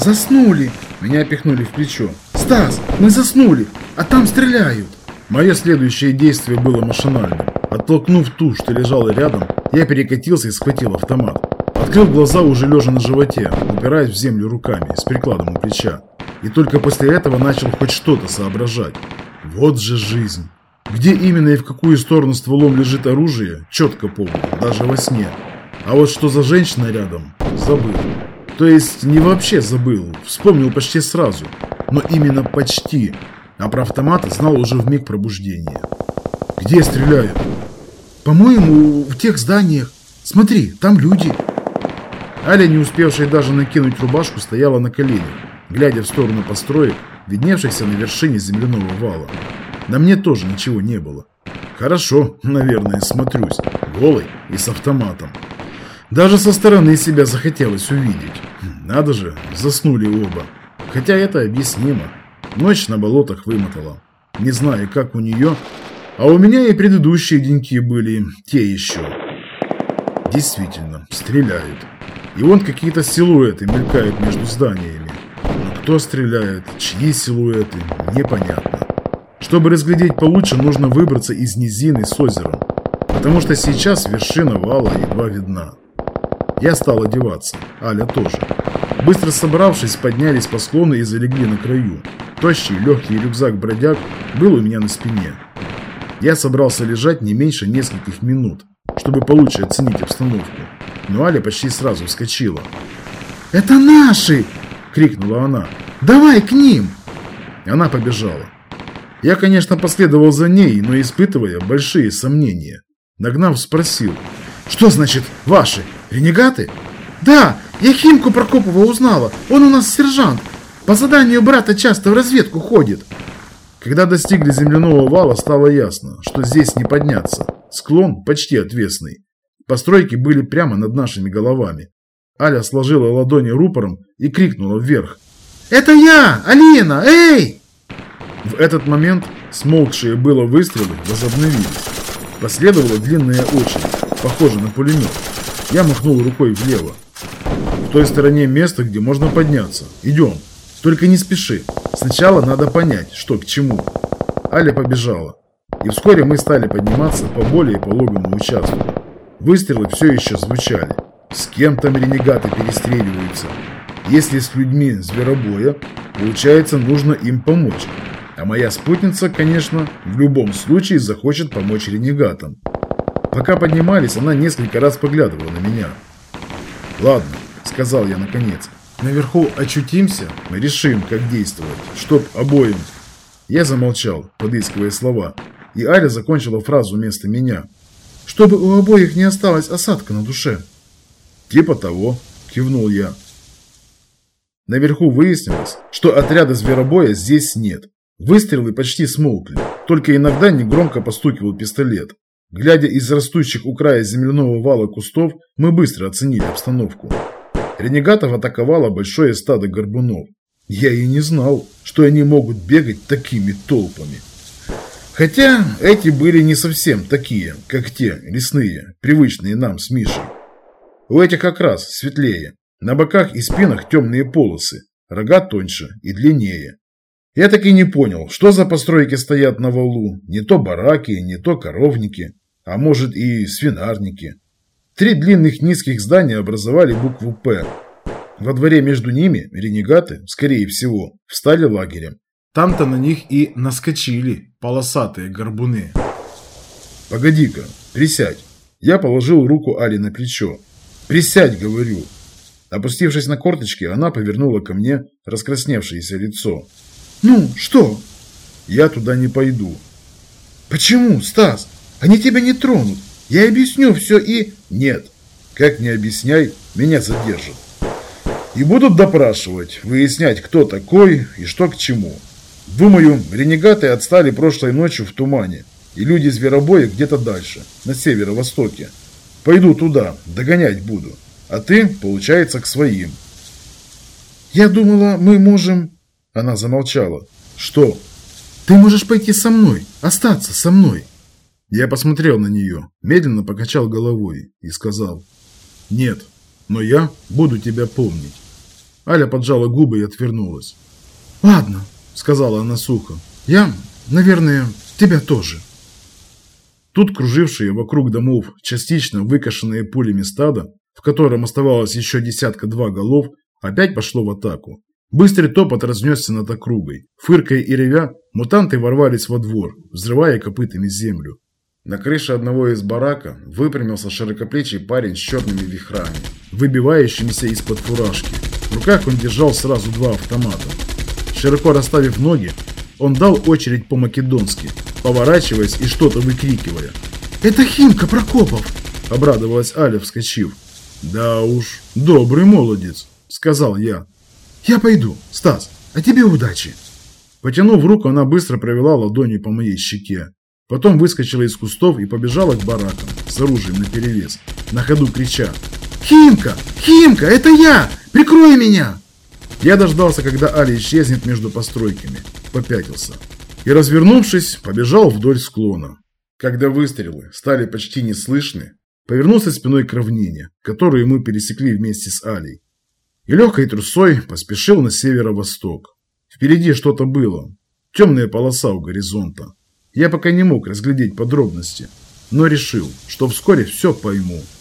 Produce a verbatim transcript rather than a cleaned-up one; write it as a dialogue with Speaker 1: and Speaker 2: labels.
Speaker 1: Заснули. Меня пихнули в плечо. Стас, мы заснули, а там стреляют. Мое следующее действие было машинальным. Оттолкнув ту, что лежала рядом, я перекатился и схватил автомат. Открыл глаза, уже лежа на животе, упираясь в землю руками, с прикладом у плеча. И только после этого начал хоть что-то соображать. Вот же жизнь. Где именно и в какую сторону стволом лежит оружие, четко помню, даже во сне. А вот что за женщина рядом, забыл. То есть не вообще забыл, вспомнил почти сразу. Но именно почти. А про автомат знал уже в миг пробуждения. Где стреляют? По-моему, в тех зданиях. Смотри, там люди. Аля, не успевшая даже накинуть рубашку, стояла на коленях, глядя в сторону построек, видневшихся на вершине земляного вала. На мне тоже ничего не было. Хорошо, наверное, смотрюсь, голый и с автоматом. Даже со стороны себя захотелось увидеть. Надо же, заснули оба. Хотя это объяснимо. Ночь на болотах вымотала. Не знаю, как у нее, а у меня и предыдущие деньки были те еще. Действительно, стреляют. И вон какие-то силуэты мелькают между зданиями. Но кто стреляет, чьи силуэты, непонятно. Чтобы разглядеть получше, нужно выбраться из низины с озером. Потому что сейчас вершина вала едва видна. Я стал одеваться, Аля тоже. Быстро собравшись, поднялись по склону и залегли на краю. Тощий, легкий рюкзак-бродяг был у меня на спине. Я собрался лежать не меньше нескольких минут, чтобы получше оценить обстановку. Но Аля почти сразу вскочила. «Это наши!» – крикнула она. «Давай к ним!» Она побежала. Я, конечно, последовал за ней, но испытывая большие сомнения. Нагнав, спросил: «Что значит ваши? Ренегаты?» «Да, я Химку Прокопова узнала. Он у нас сержант. По заданию брата часто в разведку ходит». Когда достигли земляного вала, стало ясно, что здесь не подняться. Склон почти отвесный. Постройки были прямо над нашими головами. Аля сложила ладони рупором и крикнула вверх: «Это я, Алина! Эй!» В этот момент смолкшие было выстрелы возобновились. Последовала длинная очередь, похожая на пулемет. Я махнул рукой влево. В той стороне место, где можно подняться. Идем. Только не спеши. Сначала надо понять, что к чему. Аля побежала. И вскоре мы стали подниматься по более пологому участку. Выстрелы все еще звучали. С кем там ренегаты перестреливаются? Если с людьми зверобоя, получается, нужно им помочь. А моя спутница, конечно, в любом случае захочет помочь ренегатам. Пока поднимались, она несколько раз поглядывала на меня. «Ладно», — сказал я наконец. «Наверху очутимся, мы решим, как действовать, чтоб обоим...» Я замолчал, подыскивая слова, и Аля закончила фразу вместо меня. «Чтобы у обоих не осталось осадка на душе». «Типа того», — кивнул я. Наверху выяснилось, что отряда зверобоя здесь нет. Выстрелы почти смолкли, только иногда негромко постукивал пистолет. Глядя из растущих у края земляного вала кустов, мы быстро оценили обстановку. Ренегатов атаковало большое стадо горбунов. Я и не знал, что они могут бегать такими толпами. Хотя эти были не совсем такие, как те лесные, привычные нам с Мишей. У этих как раз светлее, на боках и спинах темные полосы, рога тоньше и длиннее. Я так и не понял, что за постройки стоят на валу, не то бараки, не то коровники, а может и свинарники. Три длинных низких здания образовали букву «П». Во дворе между ними ренегаты, скорее всего, встали лагерем. Там-то на них и наскочили полосатые горбуны. «Погоди-ка, присядь». Я положил руку Али на плечо. «Присядь, говорю». Опустившись на корточки, она повернула ко мне раскрасневшееся лицо. «Ну, что?» «Я туда не пойду». «Почему, Стас? Они тебя не тронут. Я объясню все и...» «Нет. Как не объясняй, меня задержат. И будут допрашивать, выяснять, кто такой и что к чему. Думаю, ренегаты отстали прошлой ночью в тумане, и люди зверобоя где-то дальше, на северо-востоке. Пойду туда, догонять буду. А ты, получается, к своим». «Я думала, мы можем...» Она замолчала. «Что?» «Ты можешь пойти со мной, остаться со мной». Я посмотрел на нее, медленно покачал головой и сказал: «Нет, но я буду тебя помнить». Аля поджала губы и отвернулась. «Ладно», — сказала она сухо. «Я, наверное, тебя тоже». Тут кружившие вокруг домов частично выкошенные пулями стадо, в котором оставалось еще десятка-два голов, опять пошло в атаку. Быстрый топот разнесся над округой. Фыркая и ревя, мутанты ворвались во двор, взрывая копытами землю. На крыше одного из барака выпрямился широкоплечий парень с черными вихрами, выбивающимися из-под фуражки. В руках он держал сразу два автомата. Широко расставив ноги, он дал очередь по-македонски, поворачиваясь и что-то выкрикивая. «Это Химка Прокопов!» – обрадовалась Аля, вскочив. «Да уж, добрый молодец», – сказал я. «Я пойду, Стас, а тебе удачи!» Потянув руку, она быстро провела ладонью по моей щеке. Потом выскочила из кустов и побежала к баракам с оружием наперевес, на ходу крича: «Химка! Химка! Это я! Прикрой меня!» Я дождался, когда Аля исчезнет между постройками, попятился и, развернувшись, побежал вдоль склона. Когда выстрелы стали почти неслышны, повернулся спиной к равнине, которую мы пересекли вместе с Алей, и легкой трусой поспешил на северо-восток. Впереди что-то было, темная полоса у горизонта. Я пока не мог разглядеть подробности, но решил, что вскоре все пойму.